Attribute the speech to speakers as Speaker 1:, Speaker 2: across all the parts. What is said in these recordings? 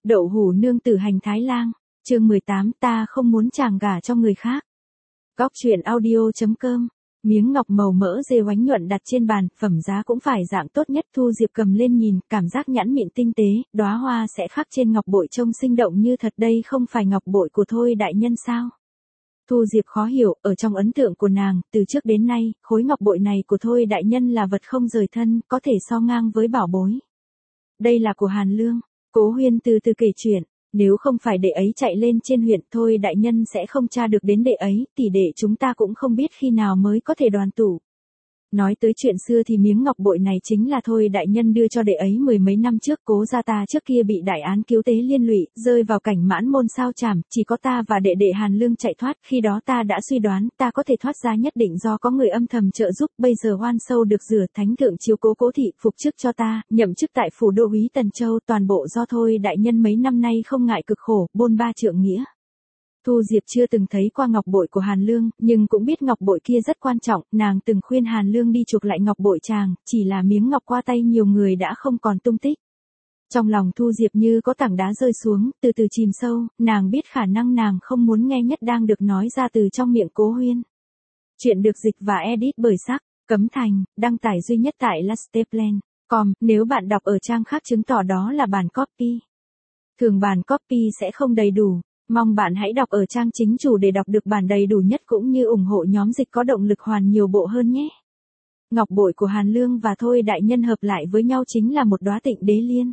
Speaker 1: Đậu hũ nương tử hành thái lang, chương 18, ta không muốn chàng gả cho người khác. Góc truyện audio.com. Miếng ngọc màu mỡ dê oánh nhuận đặt trên bàn, phẩm giá cũng phải dạng tốt nhất. Thu Diệp cầm lên nhìn, cảm giác nhẵn mịn tinh tế, đóa hoa sẽ khắc trên ngọc bội trông sinh động như thật. Đây không phải ngọc bội của Thôi đại nhân sao? Thu Diệp khó hiểu, ở trong ấn tượng của nàng, từ trước đến nay, khối ngọc bội này của Thôi đại nhân là vật không rời thân, có thể so ngang với bảo bối. Đây là của Hàn Lương. Cố Huyên từ từ kể chuyện. Nếu không phải đệ ấy chạy lên trên huyện, Thôi đại nhân sẽ không tra được đến đệ ấy, tỷ đệ chúng ta cũng không biết khi nào mới có thể đoàn tụ. Nói tới chuyện xưa thì miếng ngọc bội này chính là Thôi đại nhân đưa cho đệ ấy mười mấy năm trước. Cố gia ta trước kia bị đại án cứu tế liên lụy, rơi vào cảnh mãn môn sao chảm, chỉ có ta và đệ đệ Hàn Lương chạy thoát. Khi đó ta đã suy đoán, ta có thể thoát ra nhất định do có người âm thầm trợ giúp. Bây giờ oan sâu được rửa, thánh thượng chiếu cố Cố thị phục chức cho ta, nhậm chức tại phủ đô úy Tần Châu, toàn bộ do Thôi đại nhân mấy năm nay không ngại cực khổ, bôn ba trượng nghĩa. Thu Diệp chưa từng thấy qua ngọc bội của Hàn Lương, nhưng cũng biết ngọc bội kia rất quan trọng, nàng từng khuyên Hàn Lương đi chuộc lại ngọc bội chàng, chỉ là miếng ngọc qua tay nhiều người đã không còn tung tích. Trong lòng Thu Diệp như có tảng đá rơi xuống, từ từ chìm sâu, nàng biết khả năng nàng không muốn nghe nhất đang được nói ra từ trong miệng Cố Huyên. Chuyện được dịch và edit bởi Sắc, Cấm Thành, đăng tải duy nhất tại lasteplan.com, nếu bạn đọc ở trang khác chứng tỏ đó là bản copy. Thường bản copy sẽ không đầy đủ. Mong bạn hãy đọc ở trang chính chủ để đọc được bản đầy đủ nhất cũng như ủng hộ nhóm dịch có động lực hoàn nhiều bộ hơn nhé. Ngọc bội của Hàn Lương và Thôi đại nhân hợp lại với nhau chính là một đóa Tịnh Đế Liên.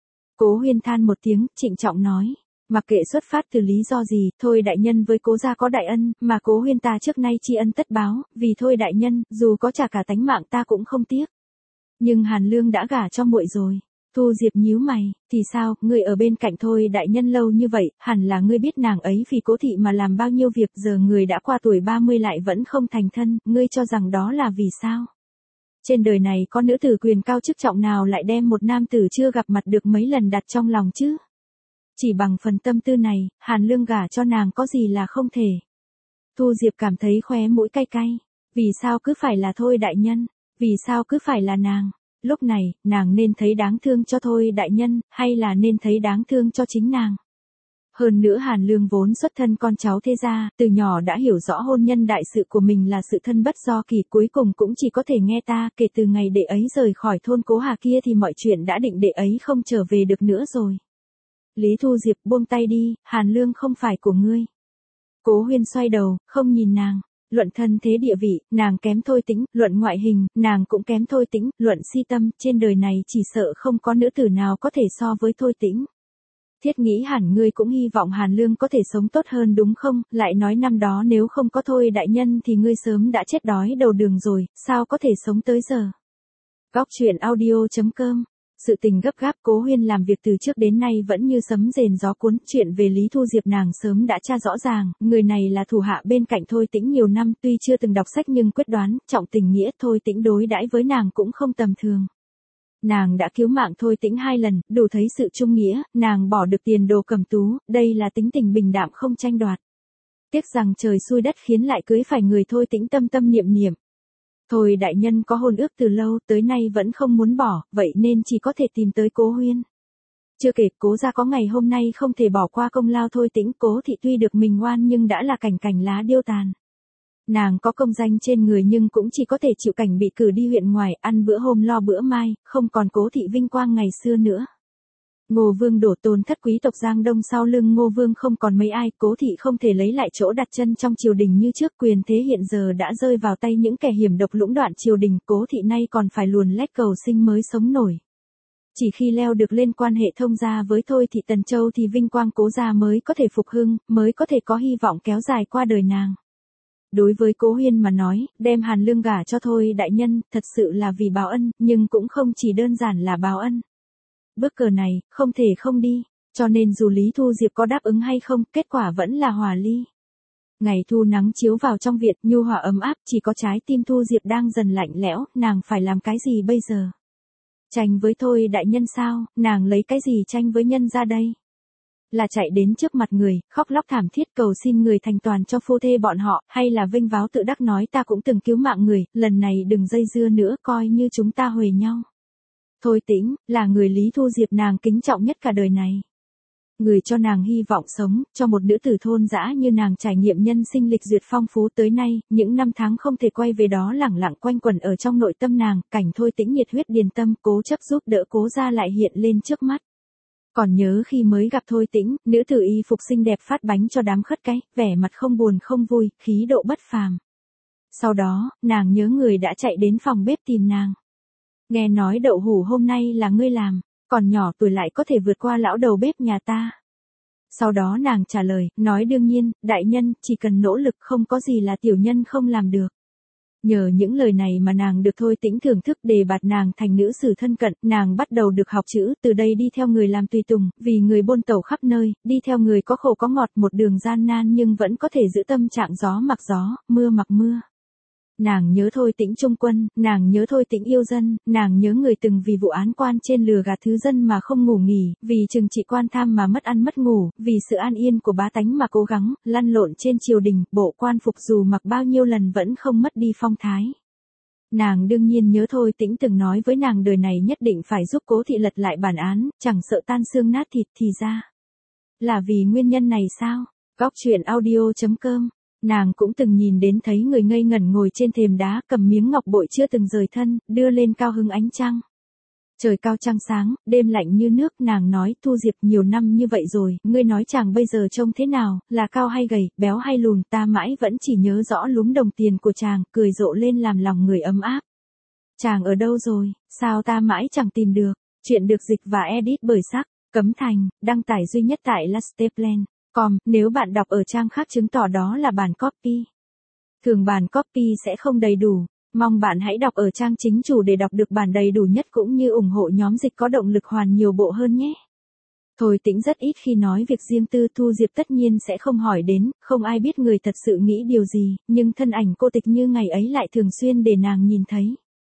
Speaker 1: Cố Huyên than một tiếng, trịnh trọng nói, mặc kệ xuất phát từ lý do gì, Thôi đại nhân với Cố gia có đại ân, mà Cố Huyên ta trước nay tri ân tất báo, vì Thôi đại nhân, dù có trả cả tánh mạng ta cũng không tiếc. Nhưng Hàn Lương đã gả cho muội rồi. Thu Diệp nhíu mày, thì sao, ngươi ở bên cạnh Thôi đại nhân lâu như vậy, hẳn là ngươi biết nàng ấy vì Cố thị mà làm bao nhiêu việc, giờ người đã qua tuổi 30 lại vẫn không thành thân, ngươi cho rằng đó là vì sao? Trên đời này có nữ tử quyền cao chức trọng nào lại đem một nam tử chưa gặp mặt được mấy lần đặt trong lòng chứ? Chỉ bằng phần tâm tư này, Hàn Lương gả cho nàng có gì là không thể? Thu Diệp cảm thấy khóe mũi cay cay, vì sao cứ phải là Thôi đại nhân, vì sao cứ phải là nàng? Lúc này, nàng nên thấy đáng thương cho Thôi đại nhân, hay là nên thấy đáng thương cho chính nàng? Hơn nữa Hàn Lương vốn xuất thân con cháu thế gia, từ nhỏ đã hiểu rõ hôn nhân đại sự của mình là sự thân bất do kỳ, cuối cùng cũng chỉ có thể nghe ta. Kể từ ngày đệ ấy rời khỏi thôn Cố Hà kia thì mọi chuyện đã định, đệ ấy không trở về được nữa rồi. Lý Thu Diệp buông tay đi, Hàn Lương không phải của ngươi. Cố Huyên xoay đầu, không nhìn nàng. Luận thân thế địa vị, nàng kém Thôi Tĩnh, luận ngoại hình, nàng cũng kém Thôi Tĩnh, luận si tâm, trên đời này chỉ sợ không có nữ tử nào có thể so với Thôi Tĩnh. Thiết nghĩ hẳn ngươi cũng hy vọng Hàn Lương có thể sống tốt hơn đúng không, lại nói năm đó nếu không có Thôi đại nhân thì ngươi sớm đã chết đói đầu đường rồi, sao có thể sống tới giờ. Góc truyện audio.com. Sự tình gấp gáp, Cố Huyên làm việc từ trước đến nay vẫn như sấm rền gió cuốn. Chuyện về Lý Thu Diệp nàng sớm đã tra rõ ràng, người này là thủ hạ bên cạnh Thôi Tĩnh nhiều năm, tuy chưa từng đọc sách nhưng quyết đoán, trọng tình nghĩa. Thôi Tĩnh đối đãi với nàng cũng không tầm thường. Nàng đã cứu mạng Thôi Tĩnh 2 lần, đủ thấy sự trung nghĩa, nàng bỏ được tiền đồ cầm tú, đây là tính tình bình đạm không tranh đoạt. Tiếc rằng trời xui đất khiến lại cưới phải người Thôi Tĩnh tâm tâm niệm niệm. Thôi đại nhân có hôn ước từ lâu, tới nay vẫn không muốn bỏ, vậy nên chỉ có thể tìm tới Cố Huyên. Chưa kể, Cố gia có ngày hôm nay không thể bỏ qua công lao Thôi Tĩnh. Cố thị tuy được mình ngoan nhưng đã là cảnh cành lá điêu tàn. Nàng có công danh trên người nhưng cũng chỉ có thể chịu cảnh bị cử đi huyện ngoài, ăn bữa hôm lo bữa mai, không còn Cố thị vinh quang ngày xưa nữa. Ngô Vương đổ tồn thất quý tộc Giang Đông, sau lưng Ngô Vương không còn mấy ai, Cố thị không thể lấy lại chỗ đặt chân trong triều đình như trước, quyền thế hiện giờ đã rơi vào tay những kẻ hiểm độc lũng đoạn triều đình, Cố thị nay còn phải luồn lách cầu sinh mới sống nổi. Chỉ khi leo được lên quan hệ thông gia với Thôi thị Tần Châu thì vinh quang Cố gia mới có thể phục hưng, mới có thể có hy vọng kéo dài qua đời nàng. Đối với Cố Huyên mà nói, đem Hàn Lương gả cho Thôi đại nhân, thật sự là vì báo ân, nhưng cũng không chỉ đơn giản là báo ân. Bước cờ này, không thể không đi, cho nên dù Lý Thu Diệp có đáp ứng hay không, kết quả vẫn là hòa ly. Ngày thu nắng chiếu vào trong viện, nhu hòa ấm áp, chỉ có trái tim Thu Diệp đang dần lạnh lẽo, nàng phải làm cái gì bây giờ? Tranh với Thôi đại nhân sao, nàng lấy cái gì tranh với nhân ra đây? Là chạy đến trước mặt người, khóc lóc thảm thiết cầu xin người thành toàn cho phu thê bọn họ, hay là vênh váo tự đắc nói ta cũng từng cứu mạng người, lần này đừng dây dưa nữa, coi như chúng ta huề nhau. Thôi Tĩnh, là người Lý Thu Diệp nàng kính trọng nhất cả đời này. Người cho nàng hy vọng sống, cho một nữ tử thôn dã như nàng trải nghiệm nhân sinh lịch duyệt phong phú tới nay, những năm tháng không thể quay về đó lẳng lặng quanh quẩn ở trong nội tâm nàng, cảnh Thôi Tĩnh nhiệt huyết điền tâm, cố chấp giúp đỡ Cố gia lại hiện lên trước mắt. Còn nhớ khi mới gặp Thôi Tĩnh, nữ tử y phục xinh đẹp phát bánh cho đám khất cái, vẻ mặt không buồn không vui, khí độ bất phàm. Sau đó, nàng nhớ người đã chạy đến phòng bếp tìm nàng. Nghe nói đậu hũ hôm nay là ngươi làm, còn nhỏ tuổi lại có thể vượt qua lão đầu bếp nhà ta. Sau đó nàng trả lời, nói đương nhiên, đại nhân, chỉ cần nỗ lực không có gì là tiểu nhân không làm được. Nhờ những lời này mà nàng được Thôi Tĩnh thưởng thức đề bạt nàng thành nữ sử thân cận, nàng bắt đầu được học chữ, từ đây đi theo người làm tùy tùng, vì người buôn tẩu khắp nơi, đi theo người có khổ có ngọt một đường gian nan nhưng vẫn có thể giữ tâm trạng gió mặc gió, mưa mặc mưa. Nàng nhớ Thôi Tĩnh trung quân, nàng nhớ Thôi Tĩnh yêu dân, nàng nhớ người từng vì vụ án quan trên lừa gạt thứ dân mà không ngủ nghỉ, vì trừng trị quan tham mà mất ăn mất ngủ, vì sự an yên của bá tánh mà cố gắng, lăn lộn trên triều đình, bộ quan phục dù mặc bao nhiêu lần vẫn không mất đi phong thái. Nàng đương nhiên nhớ Thôi Tĩnh từng nói với nàng đời này nhất định phải giúp Cố thị lật lại bản án, chẳng sợ tan xương nát thịt thì ra. Là vì nguyên nhân này sao? Góc truyện audio.com. Nàng cũng từng nhìn đến thấy người ngây ngẩn ngồi trên thềm đá cầm miếng ngọc bội chưa từng rời thân, đưa lên cao hứng ánh trăng. Trời cao trăng sáng, đêm lạnh như nước, nàng nói Thu Diệp nhiều năm như vậy rồi, ngươi nói chàng bây giờ trông thế nào, là cao hay gầy, béo hay lùn, ta mãi vẫn chỉ nhớ rõ lúm đồng tiền của chàng, cười rộ lên làm lòng người ấm áp. Chàng ở đâu rồi, sao ta mãi chẳng tìm được, chuyện được dịch và edit bởi Sắc, Cấm Thành, đăng tải duy nhất tại Lasteplan. Nếu bạn đọc ở trang khác chứng tỏ đó là bản copy. Thường bản copy sẽ không đầy đủ, mong bạn hãy đọc ở trang chính chủ để đọc được bản đầy đủ nhất cũng như ủng hộ nhóm dịch có động lực hoàn nhiều bộ hơn nhé. Thôi Tĩnh rất ít khi nói việc riêng tư, Thu Diệp tất nhiên sẽ không hỏi đến, không ai biết người thật sự nghĩ điều gì, nhưng thân ảnh cô tịch như ngày ấy lại thường xuyên để nàng nhìn thấy.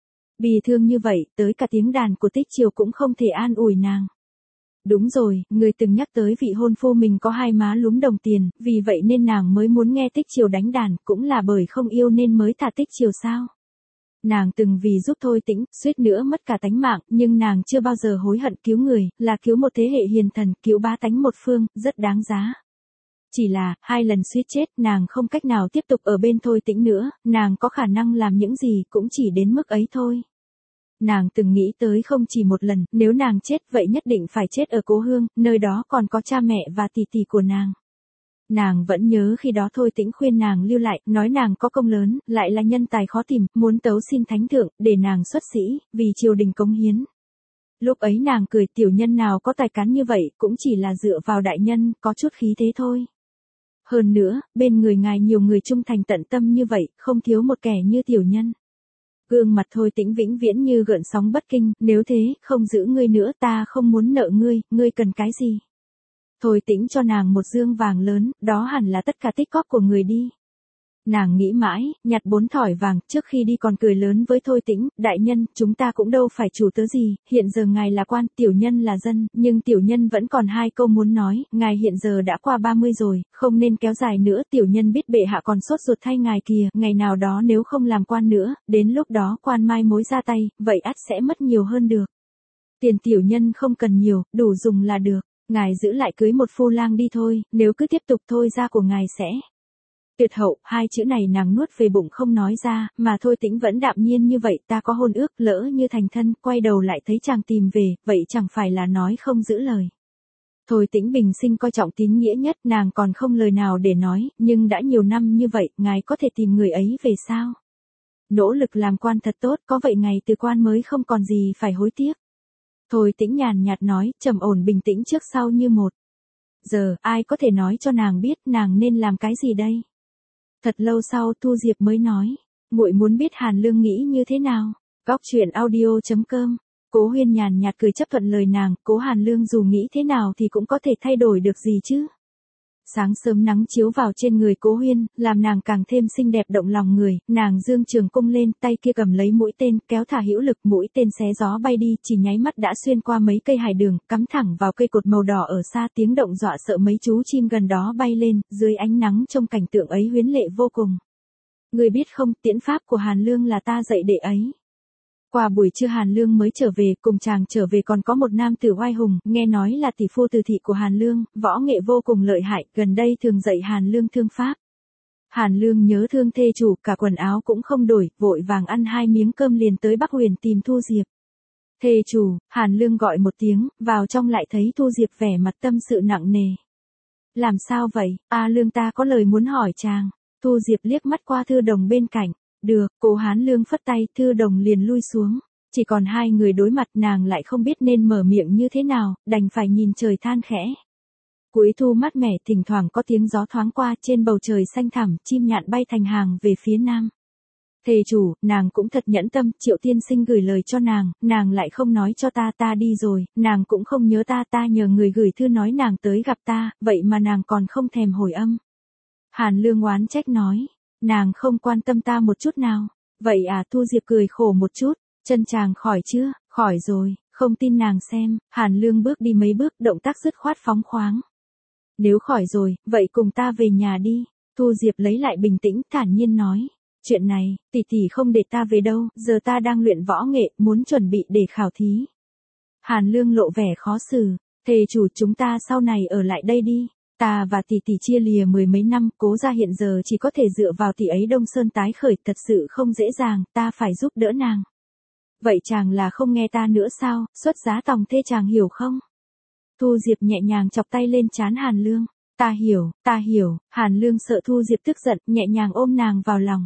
Speaker 1: Bì thương như vậy, tới cả tiếng đàn của Tích Triều cũng không thể an ủi nàng. Đúng rồi, người từng nhắc tới vị hôn phu mình có hai má lúm đồng tiền, vì vậy nên nàng mới muốn nghe Tích Triều đánh đàn, cũng là bởi không yêu nên mới thả Tích Triều sao. Nàng từng vì giúp Thôi Tĩnh, suýt nữa mất cả tánh mạng, nhưng nàng chưa bao giờ hối hận, cứu người, là cứu một thế hệ hiền thần, cứu bá tánh một phương, rất đáng giá. Chỉ là, 2 lần suýt chết, nàng không cách nào tiếp tục ở bên Thôi Tĩnh nữa, nàng có khả năng làm những gì cũng chỉ đến mức ấy thôi. Nàng từng nghĩ tới không chỉ một lần, nếu nàng chết vậy nhất định phải chết ở Cố Hương, nơi đó còn có cha mẹ và tỷ tỷ của nàng. Nàng vẫn nhớ khi đó Thôi Tĩnh khuyên nàng lưu lại, nói nàng có công lớn, lại là nhân tài khó tìm, muốn tấu xin thánh thượng, để nàng xuất sĩ, vì triều đình cống hiến. Lúc ấy nàng cười, tiểu nhân nào có tài cán như vậy, cũng chỉ là dựa vào đại nhân, có chút khí thế thôi. Hơn nữa, bên người ngài nhiều người trung thành tận tâm như vậy, không thiếu một kẻ như tiểu nhân. Gương mặt Thôi Tĩnh vĩnh viễn như gợn sóng bất kinh, nếu thế, không giữ ngươi nữa, ta không muốn nợ ngươi cần cái gì? Thôi Tĩnh cho nàng một dương vàng lớn, đó hẳn là tất cả tích cóp của người đi. Nàng nghĩ mãi, nhặt 4 thỏi vàng, trước khi đi còn cười lớn với Thôi Tĩnh, đại nhân, chúng ta cũng đâu phải chủ tớ gì, hiện giờ ngài là quan, tiểu nhân là dân, nhưng tiểu nhân vẫn còn 2 câu muốn nói, ngài hiện giờ đã qua 30 rồi, không nên kéo dài nữa, tiểu nhân biết bệ hạ còn sốt ruột thay ngài kìa, ngày nào đó nếu không làm quan nữa, đến lúc đó quan mai mối ra tay, vậy ắt sẽ mất nhiều hơn được. Tiền tiểu nhân không cần nhiều, đủ dùng là được, ngài giữ lại cưới một phu lang đi thôi, nếu cứ tiếp tục thôi ra của ngài sẽ tuyệt hậu. 2 chữ này nàng nuốt về bụng không nói ra, mà Thôi Tĩnh vẫn đạm nhiên như vậy, ta có hôn ước, lỡ như thành thân, quay đầu lại thấy chàng tìm về, vậy chẳng phải là nói không giữ lời. Thôi Tĩnh bình sinh coi trọng tín nghĩa nhất, nàng còn không lời nào để nói, nhưng đã nhiều năm như vậy, ngài có thể tìm người ấy về sao? Nỗ lực làm quan thật tốt, có vậy ngày từ quan mới không còn gì phải hối tiếc. Thôi Tĩnh nhàn nhạt nói, trầm ổn bình tĩnh trước sau như một. Giờ, ai có thể nói cho nàng biết nàng nên làm cái gì đây? Thật lâu sau Thu Diệp mới nói, muội muốn biết Hàn Lương nghĩ như thế nào? Góc truyện audio.com. Cố Huyên nhàn nhạt cười chấp thuận lời nàng, Cố Hàn Lương dù nghĩ thế nào thì cũng có thể thay đổi được gì chứ? Sáng sớm nắng chiếu vào trên người Cố Huyên, làm nàng càng thêm xinh đẹp động lòng người, nàng dương trường cung lên, tay kia cầm lấy mũi tên, kéo thả hữu lực, mũi tên xé gió bay đi, chỉ nháy mắt đã xuyên qua mấy cây hải đường, cắm thẳng vào cây cột màu đỏ ở xa, tiếng động dọa sợ mấy chú chim gần đó bay lên, dưới ánh nắng trông cảnh tượng ấy huyến lệ vô cùng. Người biết không, tiễn pháp của Hàn Lương là ta dạy đệ ấy. Qua buổi trưa Hàn Lương mới trở về, cùng chàng trở về còn có một nam tử oai hùng, nghe nói là tỷ phu từ thị của Hàn Lương, võ nghệ vô cùng lợi hại, gần đây thường dạy Hàn Lương thương pháp. Hàn Lương nhớ thương thê chủ, cả quần áo cũng không đổi, vội vàng ăn 2 miếng cơm liền tới Bắc Huyền tìm Thu Diệp. Thê chủ, Hàn Lương gọi một tiếng, vào trong lại thấy Thu Diệp vẻ mặt tâm sự nặng nề. Làm sao vậy, Lương ta có lời muốn hỏi chàng. Thu Diệp liếc mắt qua Thư Đồng bên cạnh. Được, cô Hán Lương phất tay, Thư Đồng liền lui xuống. Chỉ còn hai người đối mặt, nàng lại không biết nên mở miệng như thế nào, đành phải nhìn trời than khẽ. Cuối thu mát mẻ, thỉnh thoảng có tiếng gió thoáng qua, trên bầu trời xanh thẳm, chim nhạn bay thành hàng về phía nam. Thề chủ, nàng cũng thật nhẫn tâm, Triệu tiên sinh gửi lời cho nàng lại không nói cho ta đi rồi, nàng cũng không nhớ ta nhờ người gửi thư nói nàng tới gặp ta, vậy mà nàng còn không thèm hồi âm. Hàn Lương oán trách nói, nàng không quan tâm ta một chút nào. Vậy Thu Diệp cười khổ một chút, chân chàng khỏi chưa, khỏi rồi, không tin nàng xem. Hàn Lương bước đi mấy bước, động tác dứt khoát phóng khoáng. Nếu khỏi rồi, vậy cùng ta về nhà đi. Thu Diệp lấy lại bình tĩnh, thản nhiên nói. Chuyện này, tỷ không để ta về đâu, giờ ta đang luyện võ nghệ, muốn chuẩn bị để khảo thí. Hàn Lương lộ vẻ khó xử, thề chủ chúng ta sau này ở lại đây đi. Ta và tỷ chia lìa 10 mấy năm, Cố gia hiện giờ chỉ có thể dựa vào tỷ ấy Đông Sơn tái khởi, thật sự không dễ dàng, ta phải giúp đỡ nàng. Vậy chàng là không nghe ta nữa sao, xuất giá tòng thê chàng hiểu không? Thu Diệp nhẹ nhàng chọc tay lên trán Hàn Lương. Ta hiểu, Hàn Lương sợ Thu Diệp tức giận, nhẹ nhàng ôm nàng vào lòng.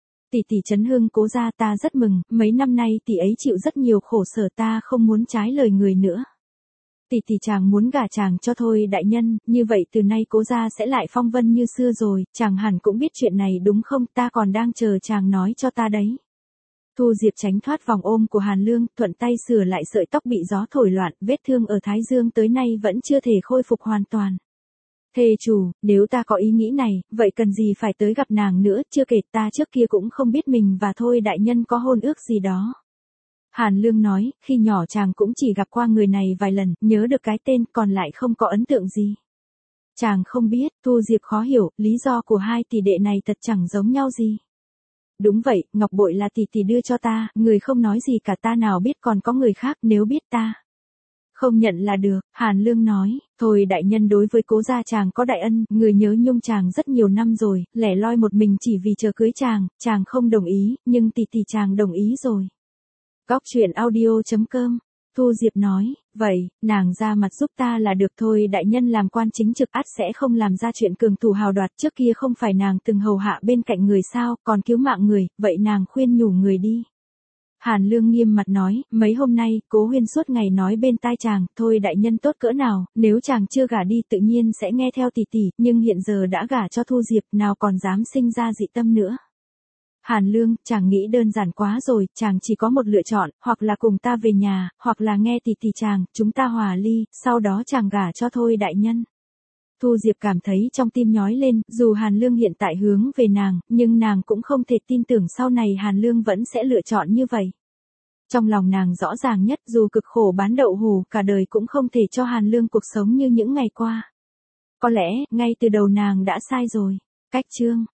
Speaker 1: Tỷ chấn hưng Cố gia, ta rất mừng, mấy năm nay tỷ ấy chịu rất nhiều khổ sở, ta không muốn trái lời người nữa. Tỷ chàng muốn gả chàng cho Thôi đại nhân, như vậy từ nay Cố gia sẽ lại phong vân như xưa rồi, chàng hẳn cũng biết chuyện này đúng không, ta còn đang chờ chàng nói cho ta đấy. Thu Diệp tránh thoát vòng ôm của Hàn Lương, thuận tay sửa lại sợi tóc bị gió thổi loạn, vết thương ở thái dương tới nay vẫn chưa thể khôi phục hoàn toàn. Thề chủ, nếu ta có ý nghĩ này, vậy cần gì phải tới gặp nàng nữa, chưa kể ta trước kia cũng không biết mình và Thôi đại nhân có hôn ước gì đó. Hàn Lương nói, khi nhỏ chàng cũng chỉ gặp qua người này vài lần, nhớ được cái tên, còn lại không có ấn tượng gì. Chàng không biết, Thu Diệp khó hiểu, lý do của hai tỷ đệ này thật chẳng giống nhau gì. Đúng vậy, ngọc bội là tỷ đưa cho ta, người không nói gì cả, ta nào biết còn có người khác, nếu biết ta không nhận là được. Hàn Lương nói, Thôi đại nhân đối với Cố gia chàng có đại ân, người nhớ nhung chàng rất nhiều năm rồi, lẻ loi một mình chỉ vì chờ cưới chàng không đồng ý, nhưng tỷ chàng đồng ý rồi. Góc truyện audio.com. Thu Diệp nói, vậy, nàng ra mặt giúp ta là được thôi, đại nhân làm quan chính trực ắt sẽ không làm ra chuyện cường thủ hào đoạt, trước kia không phải nàng từng hầu hạ bên cạnh người sao, còn cứu mạng người, vậy nàng khuyên nhủ người đi. Hàn Lương nghiêm mặt nói, mấy hôm nay, Cố Huyên suốt ngày nói bên tai chàng, Thôi đại nhân tốt cỡ nào, nếu chàng chưa gả đi tự nhiên sẽ nghe theo tỷ, nhưng hiện giờ đã gả cho Thu Diệp, nào còn dám sinh ra dị tâm nữa. Hàn Lương, chàng nghĩ đơn giản quá rồi, chàng chỉ có một lựa chọn, hoặc là cùng ta về nhà, hoặc là nghe tỷ chàng, chúng ta hòa ly, sau đó chàng gả cho Thôi đại nhân. Thu Diệp cảm thấy trong tim nhói lên, dù Hàn Lương hiện tại hướng về nàng, nhưng nàng cũng không thể tin tưởng sau này Hàn Lương vẫn sẽ lựa chọn như vậy. Trong lòng nàng rõ ràng nhất, dù cực khổ bán đậu hù, cả đời cũng không thể cho Hàn Lương cuộc sống như những ngày qua. Có lẽ, ngay từ đầu nàng đã sai rồi. Cách chương